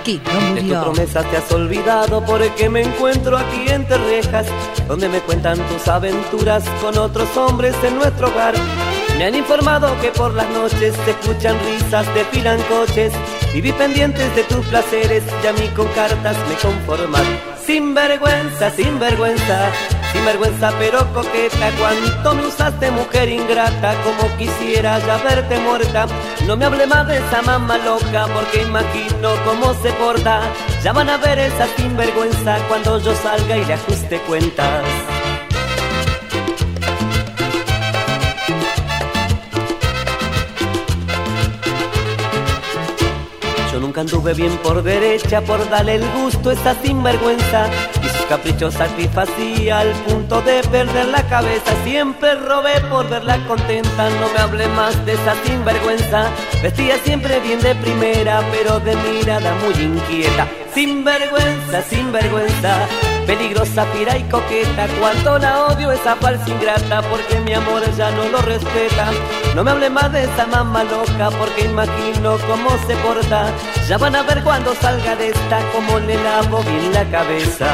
que no De murió. tus promesas te has olvidado porque me encuentro aquí entre rejas, donde me cuentan tus aventuras con otros hombres en nuestro hogar. Me han informado que por las noches se escuchan risas, desfilan coches. Viví pendientes de tus placeres y a mí con cartas me conforman. Sinvergüenza, sinvergüenza, sinvergüenza pero coqueta. Cuánto me usaste, mujer ingrata, como quisiera ya verte muerta. No me hable más de esa mamá loca porque imagino cómo se porta. Ya van a ver esa sinvergüenza cuando yo salga y le ajuste cuentas. Yo nunca anduve bien por derecha por darle el gusto a esa sinvergüenza, y sus caprichos satisfacía al punto de perder la cabeza. Siempre robé por verla contenta, no me hable más de esa sinvergüenza. Vestía siempre bien de primera, pero de mirada muy inquieta. Sinvergüenza, sinvergüenza, peligrosa, pira y coqueta. Cuánto la odio esa falsa ingrata, porque mi amor ya no lo respeta. No me hable más de esa mamá loca, porque imagino cómo se porta. Ya van a ver cuando salga de esta cómo le lavo bien la cabeza.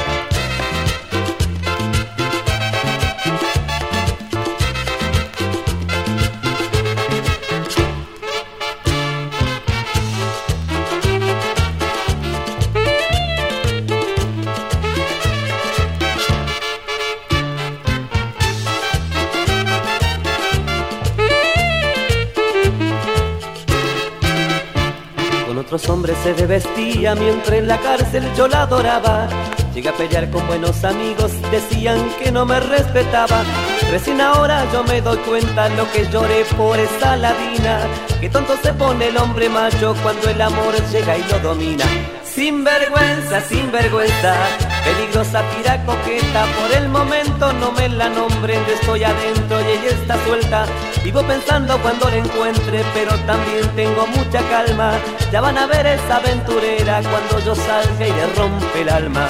Otros hombres se desvestía mientras en la cárcel yo la adoraba. Llegué a pelear con buenos amigos, decían que no me respetaba. Recién ahora yo me doy cuenta lo que lloré por esa ladina. Que tonto se pone el hombre macho cuando el amor llega y lo domina. Sinvergüenza, sinvergüenza, peligrosa, pira coqueta. Por el momento no me la nombren, yo estoy adentro y ella está suelta. Vivo pensando cuando la encuentre, pero también tengo mucha calma. Ya van a ver esa aventurera cuando yo salga y le rompe el alma.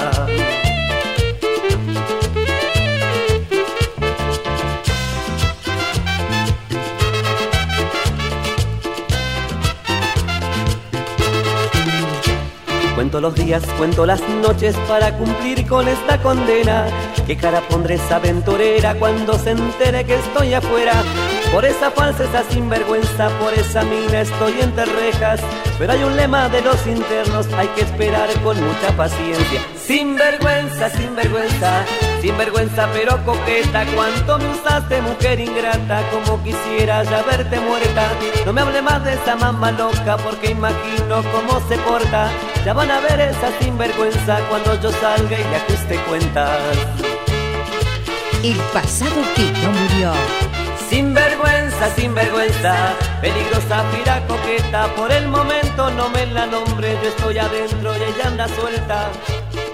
Cuento los días, cuento las noches para cumplir con esta condena. ¿Qué cara pondré esa aventurera cuando se entere que estoy afuera? Por esa falsa, esa sinvergüenza, por esa mina estoy entre rejas. Pero hay un lema de los internos, hay que esperar con mucha paciencia. Sinvergüenza, sinvergüenza, sinvergüenza pero coqueta. Cuánto me usaste, mujer ingrata, como quisiera ya verte muerta. No me hable más de esa mamá loca porque imagino cómo se porta. Ya van a ver esa sinvergüenza cuando yo salga y le ajuste cuentas. El pasado que no murió. Sinvergüenza, sinvergüenza, peligrosa, pira coqueta. Por el momento no me la nombre, yo estoy adentro y ella anda suelta.